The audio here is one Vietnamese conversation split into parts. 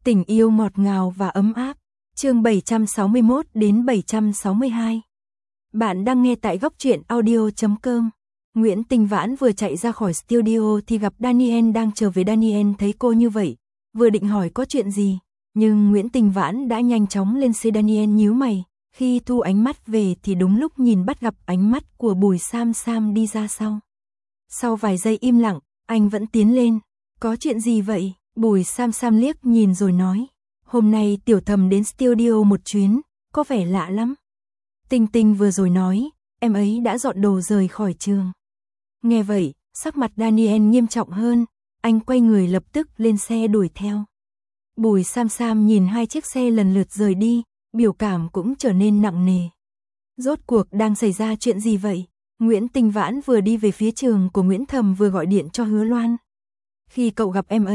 Tình yêu ngọt ngào và ấm áp. Chương 761 đến 762. Bạn đang nghe tại góc truyện audio.com. Nguyễn Tinh Vãn vừa chạy ra khỏi studio thì gặp Daniel đang trở về. Daniel thấy cô như vậy, vừa định hỏi có chuyện gì, nhưng Nguyễn Tinh Vãn đã nhanh chóng lên xe. Daniel nhíu mày, khi thu ánh mắt về thì đúng lúc nhìn bắt gặp ánh mắt của Bùi Sam Sam đi ra sau. Sau vài giây im lặng, anh vẫn tiến lên. Có chuyện gì vậy? Bùi Sam Sam liếc nhìn rồi nói. Hôm nay Tiểu Thầm đến studio một chuyến, có vẻ lạ lắm. Tinh Tinh vừa rồi nói, em ấy đã dọn đồ rời khỏi trường. Nghe vậy, sắc mặt Daniel nghiêm trọng hơn, anh quay người lập tức lên xe đuổi theo. Bùi Sam Sam nhìn hai chiếc xe lần lượt rời đi, biểu cảm cũng trở nên nặng nề. Rốt cuộc đang xảy ra chuyện gì vậy? Nguyễn Tinh Vãn vừa đi về phía trường của Nguyễn Thầm vừa gọi điện cho Hứa Loan. Khi cậu gặp em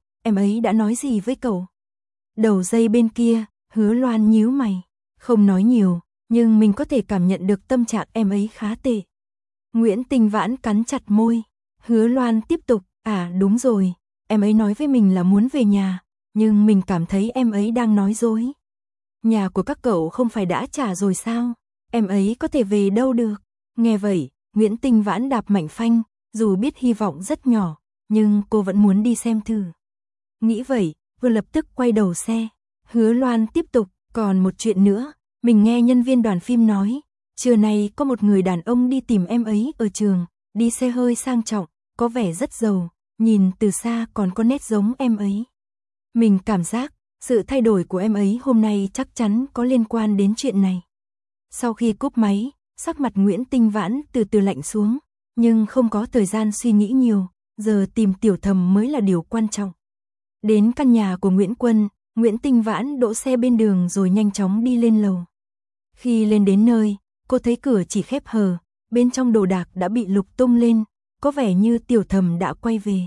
ấy đã nói gì với cậu? Đầu dây bên kia, Hứa Loan nhíu mày, không nói nhiều, nhưng mình có thể cảm nhận được tâm trạng em ấy khá tệ. Nguyễn Tinh Vãn cắn chặt môi. Hứa Loan tiếp tục, đúng rồi, em ấy nói với mình là muốn về nhà, nhưng mình cảm thấy em ấy đang nói dối. Nhà của các cậu không phải đã trả rồi sao? Em ấy có thể về đâu được? Nghe vậy, Nguyễn Tinh Vãn đạp mạnh phanh, dù biết hy vọng rất nhỏ, nhưng cô vẫn muốn đi xem thử. Nghĩ vậy, vừa lập tức quay đầu xe. Hứa Loan tiếp tục, còn một chuyện nữa, mình nghe nhân viên đoàn phim nói, trưa nay có một người đàn ông đi tìm em ấy ở trường, đi xe hơi sang trọng, có vẻ rất giàu, nhìn từ xa còn có nét giống em ấy. Mình cảm giác, sự thay đổi của em ấy hôm nay chắc chắn có liên quan đến chuyện này. Sau khi cúp máy, sắc mặt Nguyễn Tinh Vãn từ từ lạnh xuống, nhưng không có thời gian suy nghĩ nhiều, giờ tìm Tiểu Thầm mới là điều quan trọng. Đến căn nhà của Nguyễn Quân, Nguyễn Tinh Vãn đỗ xe bên đường rồi nhanh chóng đi lên lầu. Khi lên đến nơi, cô thấy cửa chỉ khép hờ, bên trong đồ đạc đã bị lục tung lên, có vẻ như Tiểu Thầm đã quay về.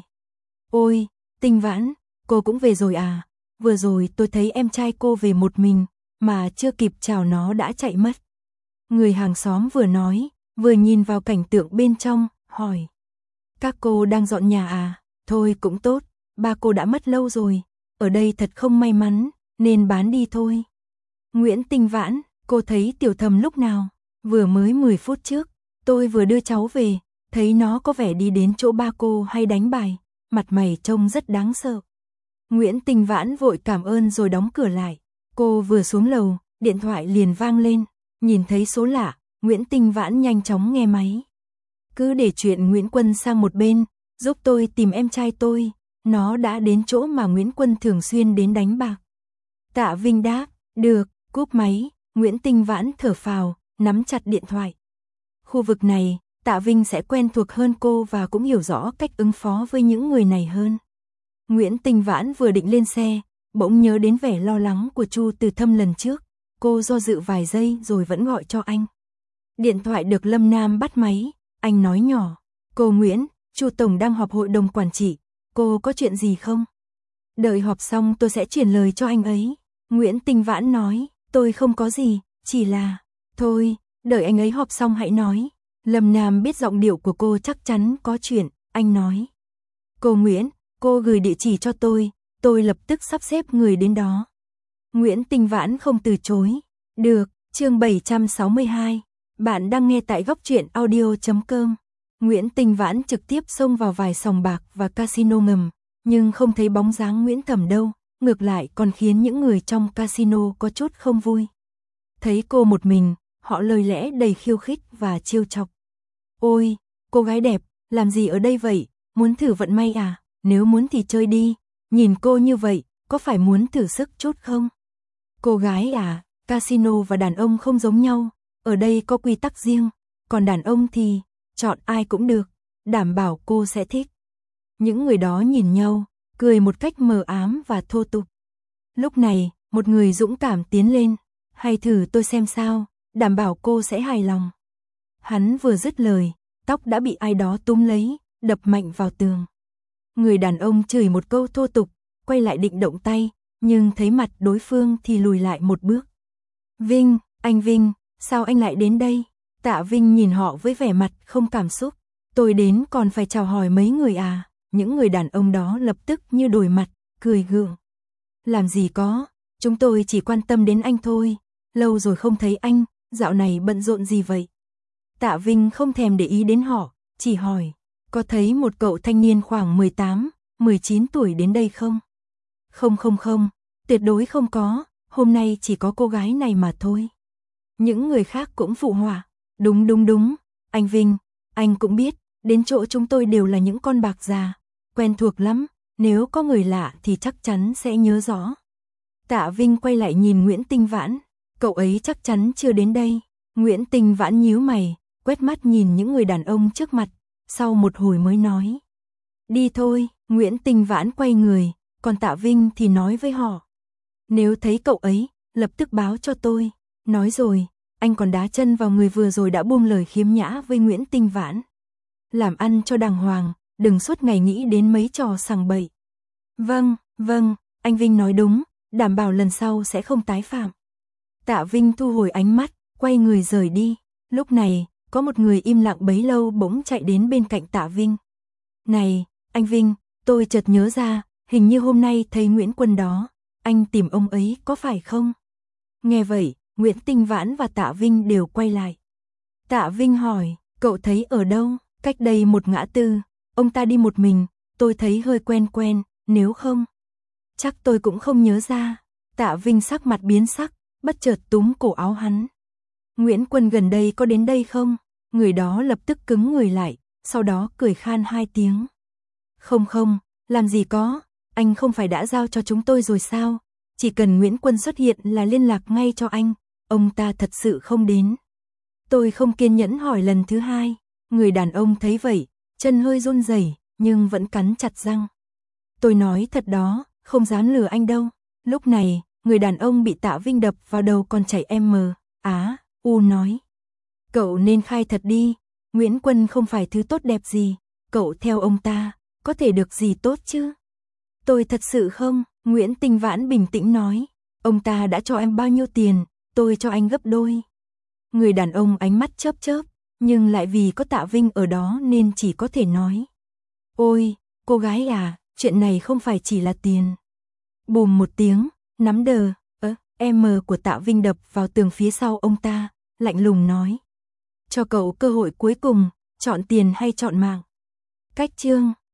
Ôi, Tinh Vãn, cô cũng về rồi à? Vừa rồi tôi thấy em trai cô về một mình, mà chưa kịp chào nó đã chạy mất. Người hàng xóm vừa nói, vừa nhìn vào cảnh tượng bên trong, hỏi. Các cô đang dọn nhà à? Thôi cũng tốt, ba cô đã mất lâu rồi, ở đây thật không may mắn, nên bán đi thôi. Nguyễn Tinh Vãn, cô thấy Tiểu Thầm lúc nào? Vừa mới 10 phút trước, tôi vừa đưa cháu về, thấy nó có vẻ đi đến chỗ ba cô hay đánh bài, mặt mày trông rất đáng sợ. Nguyễn Tinh Vãn vội cảm ơn rồi đóng cửa lại. Cô vừa xuống lầu, điện thoại liền vang lên, nhìn thấy số lạ, Nguyễn Tinh Vãn nhanh chóng nghe máy. Cứ để chuyện Nguyễn Quân sang một bên, giúp tôi tìm em trai tôi, nó đã đến chỗ mà Nguyễn Quân thường xuyên đến đánh bạc. Tạ Vinh đáp, được, cúp máy, Nguyễn Tinh Vãn thở phào, nắm chặt điện thoại. Khu vực này, Tạ Vinh sẽ quen thuộc hơn cô và cũng hiểu rõ cách ứng phó với những người này hơn. Nguyễn Tinh Vãn vừa định lên xe, bỗng nhớ đến vẻ lo lắng của Chu Từ Thâm lần trước, cô do dự vài giây rồi vẫn gọi cho anh. Điện thoại được Lâm Nam bắt máy, anh nói nhỏ, cô Nguyễn, Chu Tổng đang họp hội đồng quản trị, cô có chuyện gì không? Đợi họp xong tôi sẽ chuyển lời cho anh ấy. Nguyễn Tinh Vãn nói, tôi không có gì, chỉ là, thôi, đợi anh ấy họp xong hãy nói. Lâm Nam biết giọng điệu của cô chắc chắn có chuyện, anh nói. Cô Nguyễn, cô gửi địa chỉ cho tôi lập tức sắp xếp người đến đó. Nguyễn Tinh Vãn không từ chối. Được, chương 762. Bạn đang nghe tại góc truyện audio.com. Nguyễn Tinh Vãn trực tiếp xông vào vài sòng bạc và casino ngầm, nhưng không thấy bóng dáng Nguyễn Thầm đâu, ngược lại còn khiến những người trong casino có chút không vui. Thấy cô một mình, họ lời lẽ đầy khiêu khích và trêu chọc. Ôi, cô gái đẹp, làm gì ở đây vậy, muốn thử vận may à, nếu muốn thì chơi đi, nhìn cô như vậy, có phải muốn thử sức chút không? Cô gái à, casino và đàn ông không giống nhau, ở đây có quy tắc riêng, còn đàn ông thì chọn ai cũng được, đảm bảo cô sẽ thích. Những người đó nhìn nhau, cười một cách mờ ám và thô tục. Lúc này, một người dũng cảm tiến lên, hay thử tôi xem sao, đảm bảo cô sẽ hài lòng. Hắn vừa dứt lời, tóc đã bị ai đó túm lấy, đập mạnh vào tường. Người đàn ông chửi một câu thô tục, quay lại định động tay, nhưng thấy mặt đối phương thì lùi lại một bước. Vinh, anh Vinh, sao anh lại đến đây? Tạ Vinh nhìn họ với vẻ mặt không cảm xúc. Tôi đến còn phải chào hỏi mấy người à? Những người đàn ông đó lập tức như đổi mặt, cười gượng. Làm gì có, chúng tôi chỉ quan tâm đến anh thôi, lâu rồi không thấy anh, dạo này bận rộn gì vậy? Tạ Vinh không thèm để ý đến họ, chỉ hỏi, có thấy một cậu thanh niên khoảng 18, 19 tuổi đến đây không? Không, tuyệt đối không có, hôm nay chỉ có cô gái này mà thôi. Những người khác cũng phụ họa, đúng, anh Vinh, anh cũng biết, đến chỗ chúng tôi đều là những con bạc già, quen thuộc lắm, nếu có người lạ thì chắc chắn sẽ nhớ rõ. Tạ Vinh quay lại nhìn Nguyễn Tinh Vãn, cậu ấy chắc chắn chưa đến đây. Nguyễn Tinh Vãn nhíu mày, quét mắt nhìn những người đàn ông trước mặt, sau một hồi mới nói. Đi thôi, Nguyễn Tinh Vãn quay người, còn Tạ Vinh thì nói với họ. Nếu thấy cậu ấy, lập tức báo cho tôi. Nói rồi, anh còn đá chân vào người vừa rồi đã buông lời khiếm nhã với Nguyễn Tinh Vãn. Làm ăn cho đàng hoàng, đừng suốt ngày nghĩ đến mấy trò sằng bậy. Vâng, anh Vinh nói đúng, đảm bảo lần sau sẽ không tái phạm. Tạ Vinh thu hồi ánh mắt, quay người rời đi. Lúc này, có một người im lặng bấy lâu bỗng chạy đến bên cạnh Tạ Vinh. Này, anh Vinh, tôi chợt nhớ ra, hình như hôm nay thấy Nguyễn Quân đó, anh tìm ông ấy có phải không? Nghe vậy, Nguyễn Tinh Vãn và Tạ Vinh đều quay lại. Tạ Vinh hỏi, cậu thấy ở đâu? Cách đây một ngã tư, ông ta đi một mình, tôi thấy hơi quen, nếu không. Chắc tôi cũng không nhớ ra. Tạ Vinh sắc mặt biến sắc, bất chợt túm cổ áo hắn. Nguyễn Quân gần đây có đến đây không? Người đó lập tức cứng người lại, sau đó cười khan 2 tiếng. Không, làm gì có, anh không phải đã giao cho chúng tôi rồi sao? Chỉ cần Nguyễn Quân xuất hiện là liên lạc ngay cho anh, ông ta thật sự không đến. Tôi không kiên nhẫn hỏi lần thứ 2, người đàn ông thấy vậy, chân hơi run rẩy nhưng vẫn cắn chặt răng. Tôi nói thật đó, không dám lừa anh đâu. Lúc này, người đàn ông bị Tạ Vinh đập vào đầu còn chảy U nói. Cậu nên khai thật đi, Nguyễn Quân không phải thứ tốt đẹp gì, cậu theo ông ta, có thể được gì tốt chứ? Tôi thật sự không, Nguyễn Tinh Vãn bình tĩnh nói, ông ta đã cho em bao nhiêu tiền, tôi cho anh gấp đôi. Người đàn ông ánh mắt chớp, nhưng lại vì có Tạ Vinh ở đó nên chỉ có thể nói. Ôi, cô gái à, chuyện này không phải chỉ là tiền. Bùm một tiếng, nắm đờ, của Tạ Vinh đập vào tường phía sau ông ta, lạnh lùng nói. Cho cậu cơ hội cuối cùng, chọn tiền hay chọn mạng. Cách chương